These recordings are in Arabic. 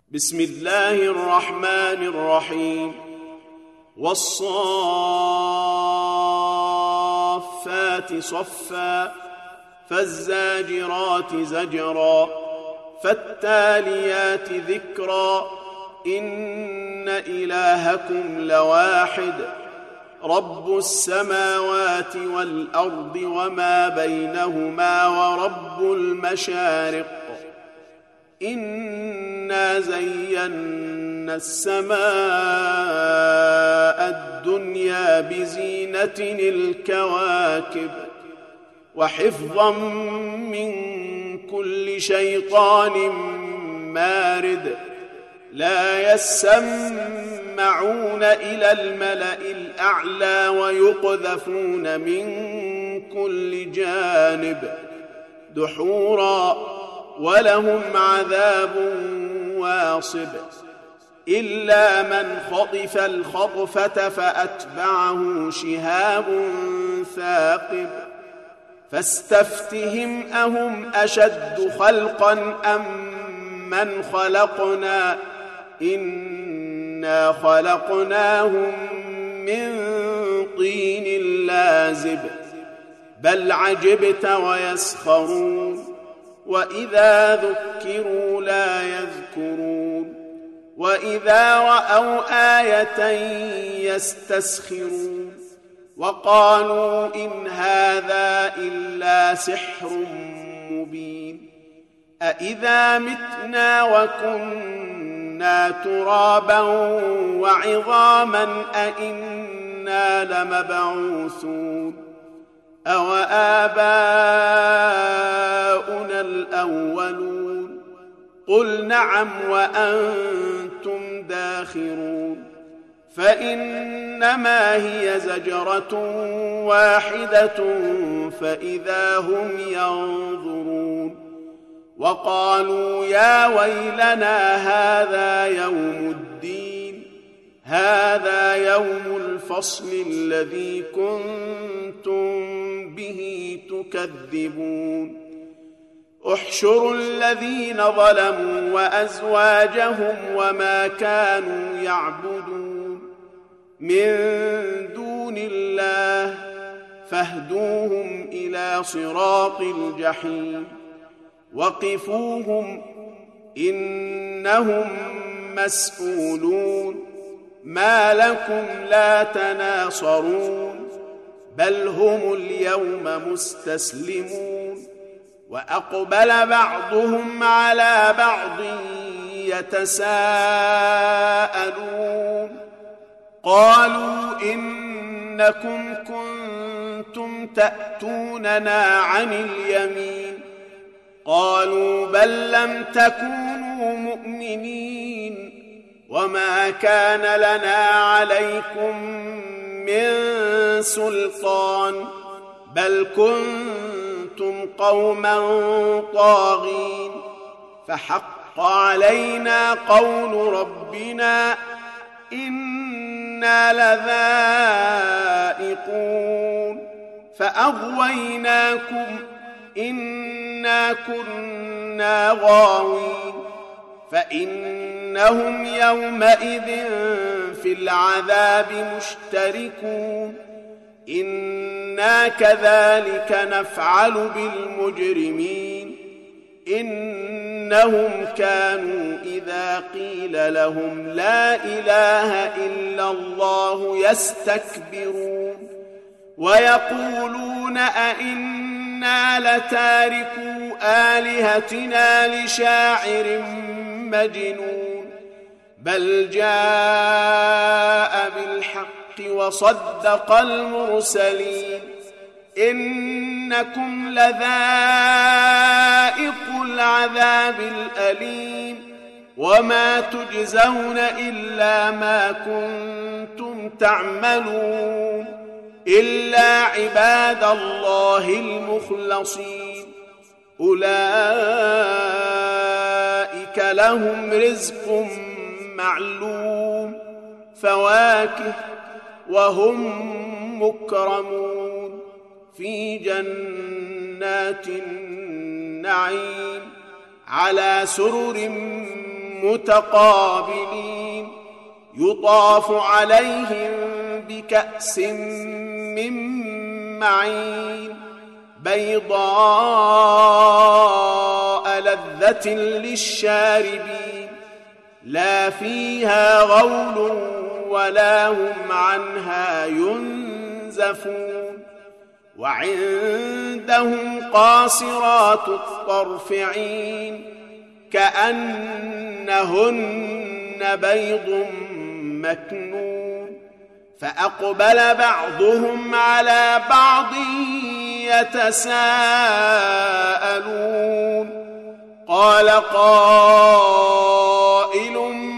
بسم الله الرحمن الرحيم والصافات صفا فالزاجرات زجرا فالتاليات ذكرا إن إلهكم لواحد رب السماوات والأرض وما بينهما ورب المشارق إنا زينا السماء الدنيا بزينة الكواكب وحفظا من كل شيطان مارد لا يسمعون إلى الملأ الأعلى ويقذفون من كل جانب دحورا ولهم عذاب واصب إلا من خطف الخطفة فأتبعه شهاب ثاقب فاستفتهم أهم أشد خلقا أم من خلقنا إنا خلقناهم من طين لازب بل عجبت ويسخرون وإذا ذكروا لا يذكرون وإذا رأوا آية يستسخرون وقالوا إن هذا إلا سحر مبين أإذا متنا وكنا ترابا وعظاما أإنا لمبعوثون أو آباؤنا الأولون قل نعم وأنتم داخرون فإنما هي زجرة واحدة فإذا هم ينظرون وقالوا يا ويلنا هذا يوم الدين هذا يوم الفصل الذي كنتم به تكذبون احشروا الذين ظلموا وأزواجهم وما كانوا يعبدون من دون الله فاهدوهم إلى صراط الجحيم وقفوهم إنهم مسؤولون ما لكم لا تناصرون بل هم اليوم مستسلمون وأقبل بعضهم على بعض يتساءلون قالوا إنكم كنتم تأتوننا عن اليمين قالوا بل لم تكونوا مؤمنين وما كان لنا عليكم من سلطان بل كنتم قوما طاغين فحق علينا قول ربنا إنا لذائقون فأغويناكم إنا كنا غاوين فإنهم يومئذ في العذاب مشتركون إنا كذلك نفعل بالمجرمين إنهم كانوا إذا قيل لهم لا إله إلا الله يستكبرون ويقولون أئنا لتاركو آلهتنا لشاعر مجنون بل جاء بالحق وصدق المرسلين إنكم لذائق العذاب الأليم وما تجزون إلا ما كنتم تعملون إلا عباد الله المخلصين أولئك لهم رزق معلوم فواكه وهم مكرمون في جنات النعيم على سرر متقابلين يطاف عليهم بكأس من معين بيضاء لذة للشاربين لا فيها غول ولا هم عنها ينزفون وعندهم قاصرات الطرف عين كأنهن بيض مكنون فأقبل بعضهم على بعض يتساءلون قال قائل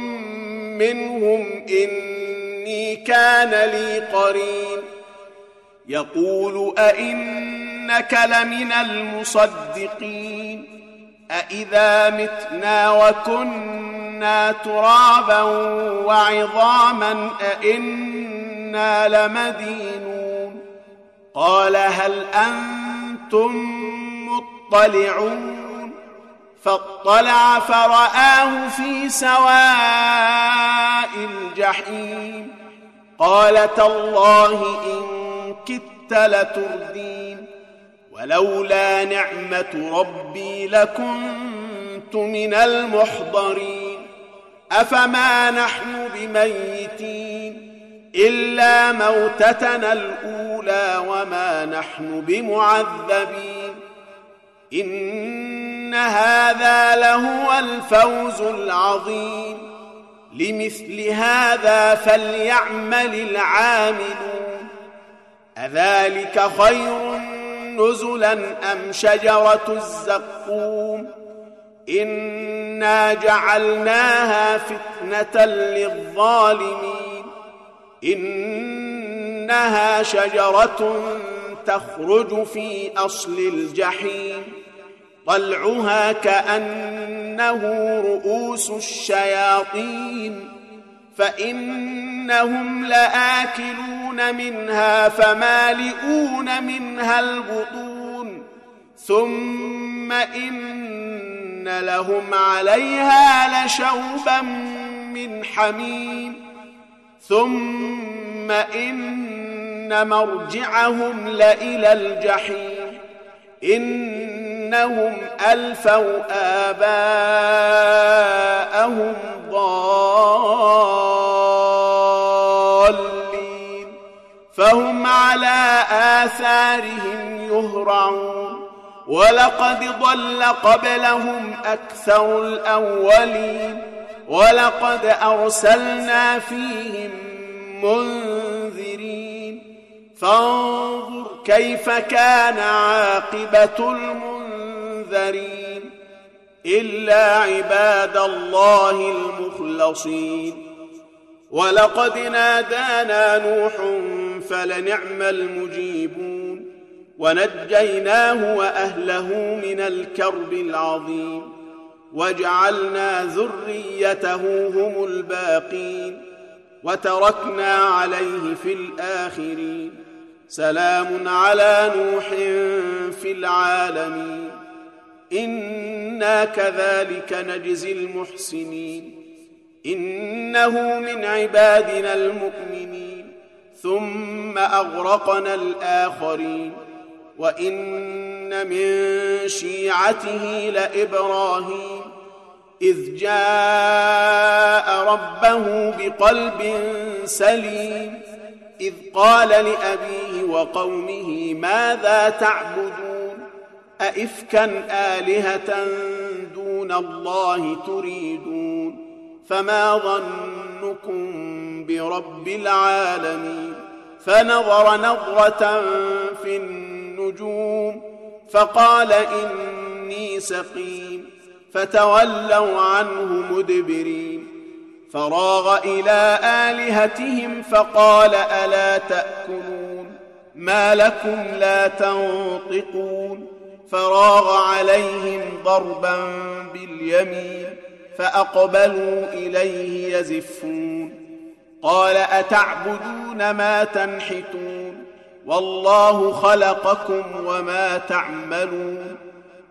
منهم إني كان لي قرين يقول أئنك لمن المصدقين أئذا متنا وكنا ترابا وعظاما أئنا لمدينون قال هل أنتم مطلعون فاطلع فرآه في سواء الجحيم قال تالله إن كدت لتردين ولولا نعمة ربي لكنت من المحضرين أفما نحن بميتين إلا موتتنا الأولى وما نحن بمعذبين إن هذا لهو الفوز العظيم لمثل هذا فليعمل العاملون أذلك خير نزلا أم شجرة الزقوم إنا جعلناها فتنة للظالمين إنها شجرة تخرج في أصل الجحيم طلعها كأنه رؤوس الشياطين فإنهم لآكلون منها فمالئون منها البطون ثم إن لهم عليها لشوبا من حميم ثم إن مرجعهم لإلى الجحيم إنهم ألفوا آباءهم ضالين فهم على آثارهم يهرعون ولقد ضل قبلهم أكثر الأولين ولقد أرسلنا فيهم منذرين فانظر كيف كان عاقبة المنذرين إلا عباد الله المخلصين ولقد نادانا نوح فلنعم المجيبون ونجيناه وأهله من الكرب العظيم وجعلنا ذريته هم الباقين وتركنا عليه في الآخرين سلام على نوح في العالمين إنا كذلك نجزي المحسنين إنه من عبادنا المؤمنين ثم أغرقنا الآخرين وإن من شيعته لإبراهيم إذ جاء ربه بقلب سليم إذ قال لأبيه وقومه ماذا تعبدون أئفكا آلهة دون الله تريدون فما ظنكم برب العالمين فنظر نظرة في النجوم فقال إني سقيم فتولوا عنه مدبرين فراغ إلى آلهتهم فقال ألا تأكلون ما لكم لا تنطقون فراغ عليهم ضربا باليمين فأقبلوا إليه يزفون قال أتعبدون ما تنحتون والله خلقكم وما تعملون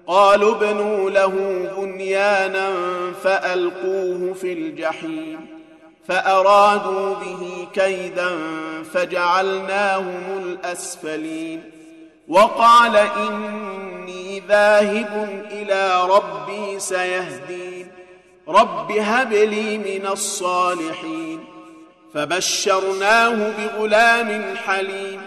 قالوا ابنوا له بنيانا فألقوه في الجحيم فأرادوا به كيدا فجعلناهم الأسفلين وقال إني ذاهب إلى ربي سيهدين رب هب لي من الصالحين فبشرناه بغلام حليم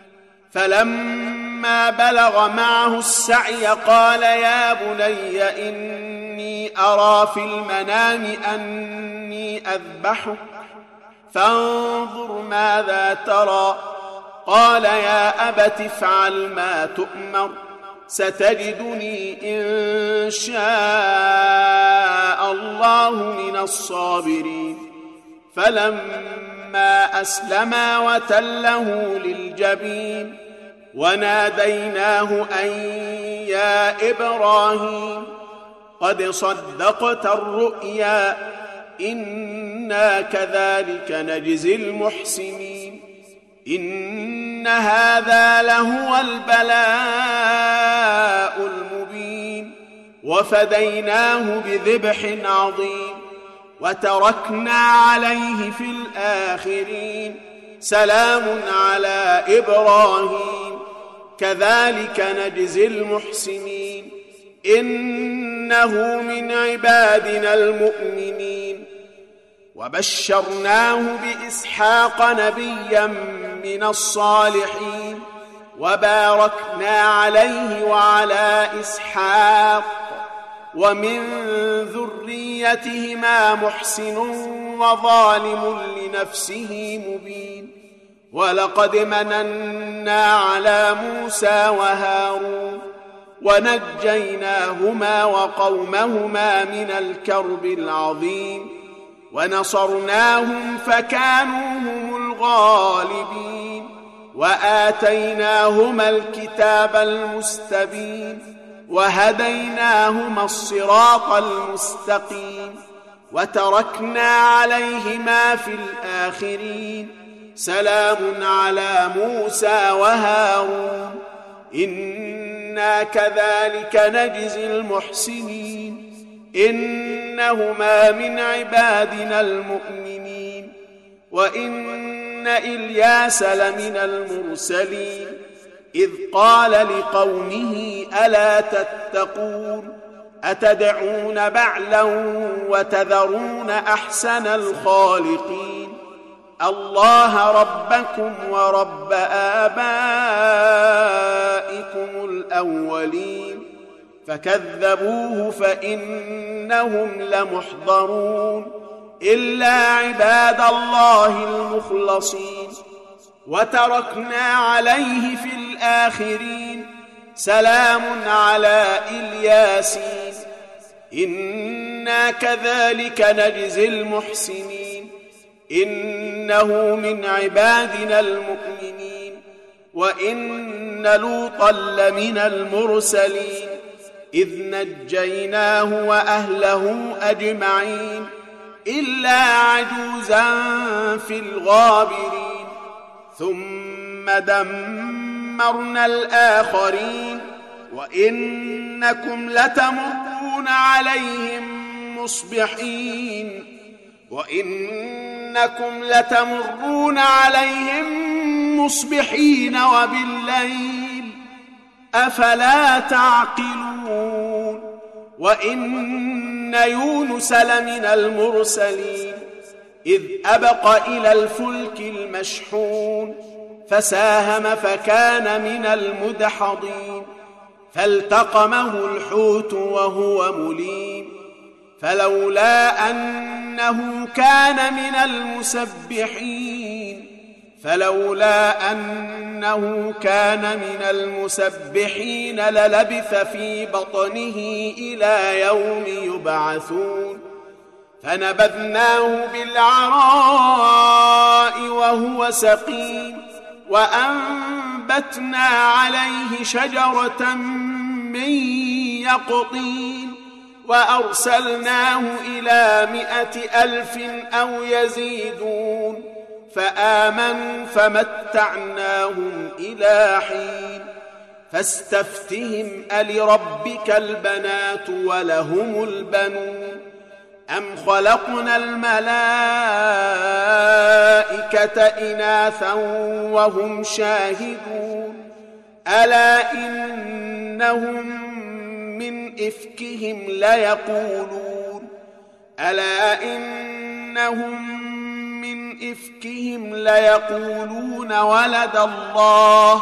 فلما بلغ معه السعي قال يا بني إني أرى في المنام أني أذبحك فانظر ماذا ترى قال يا أبت افعل ما تؤمر ستجدني إن شاء الله من الصابرين فلما أسلما وتله للجبين وناديناه أن يا إبراهيم قد صدقت الرؤيا إنا كذلك نجزي المحسنين إن هذا لهو البلاء المبين وفديناه بذبح عظيم وتركنا عليه في الآخرين سلام على إبراهيم كذلك نجزي المحسنين إنه من عبادنا المؤمنين وبشرناه بإسحاق نبيا من الصالحين وباركنا عليه وعلى إسحاق ومن ذريتهما محسن وظالم لنفسه مبين ولقد مننا على موسى وهارون ونجيناهما وقومهما من الكرب العظيم ونصرناهم فكانوا هم الغالبين وآتيناهما الكتاب المستبين وهديناهما الصراط المستقيم وتركنا عليهما في الآخرين سلام على موسى وهارون إنا كذلك نجزي المحسنين إنهما من عبادنا المؤمنين وإن إلياس لمن المرسلين إذ قال لقومه ألا تتقون أتدعون بعلا وتذرون أحسن الخالقين الله ربكم ورب آبائكم الأولين فكذبوه فإنهم لمحضرون إلا عباد الله المخلصين وتركنا عليه في الآخرين سلام على الياسين إنا كذلك نجزي المحسنين إنه من عبادنا المؤمنين وإن لوطا لمن المرسلين إذ نجيناه وأهله أجمعين إلا عجوزا في الغابرين ثم دمرنا الآخرين وإنكم لتمرون عليهم مصبحين وبالليل أفلا تعقلون وإن يونس لمن المرسلين إذ أبق إلى الفلك المشحون فساهم فكان من المدحضين فالتقمه الحوت وهو مليم فلولا أنه كان من المسبحين للبث في بطنه إلى يوم يبعثون فنبذناه بالعراء وهو سقيم وأنبتنا عليه شجرة من يقطين وأرسلناه إلى 100,000 أو يزيدون فآمنوا فمتعناهم إلى حين فاستفتهم ألربك البنات ولهم البنون أم خلقنا الملائكة إناثا وهم شاهدون ألا إنهم من إفكهم ليقولون ولد الله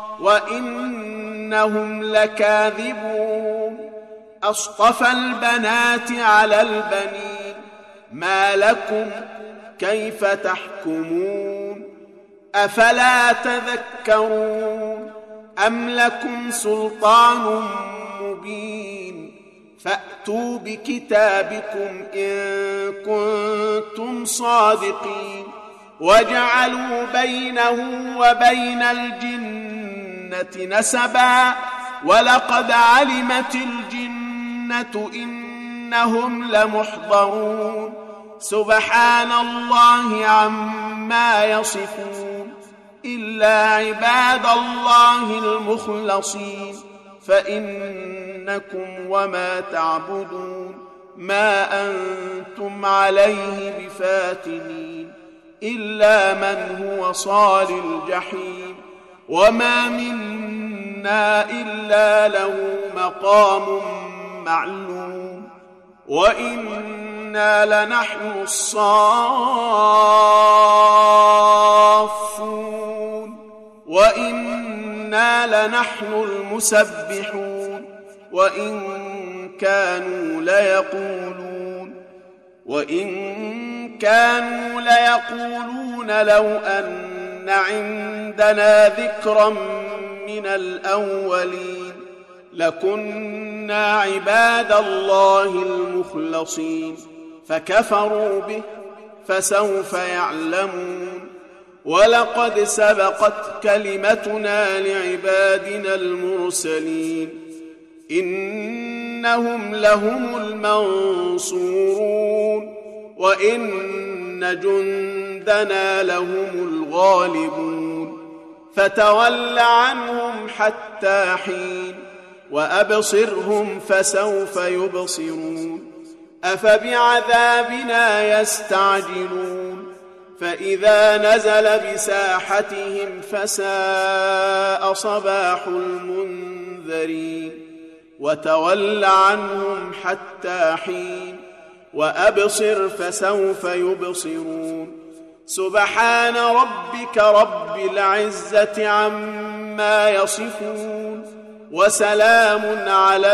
وإنهم لكاذبون أصطفى البنات على البنين ما لكم كيف تحكمون أفلا تذكرون أم لكم سلطان مبين فأتوا بكتابكم إن كنتم صادقين وجعلوا بينه وبين الجنة نسبا ولقد علمت الجنة إنهم لمحضرون سبحان الله عما يصفون إلا عباد الله المخلصين فإنكم وما تعبدون ما أنتم عليه بفاتنين إلا من هو صال الجحيم وما منا إلا له مقام معلوم وإنا لنحن الصافون وإنا لنحن المسبحون وإن كانوا ليقولون لو أن عندنا ذكرا من الأولين لكنا عباد الله المخلصين فكفروا به فسوف يعلمون ولقد سبقت كلمتنا لعبادنا المرسلين إنهم لهم المنصورون وإن جندنا لهم الغالبون فتول عنهم حتى حين وأبصرهم فسوف يبصرون أفبعذابنا يستعجلون فإذا نزل بساحتهم فساء صباح المنذرين وتول عنهم حتى حين وأبصر فسوف يبصرون سبحان ربك رب العزة عما يصفون وسلام على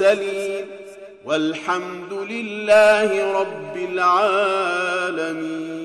المرسلين والحمد لله رب العالمين.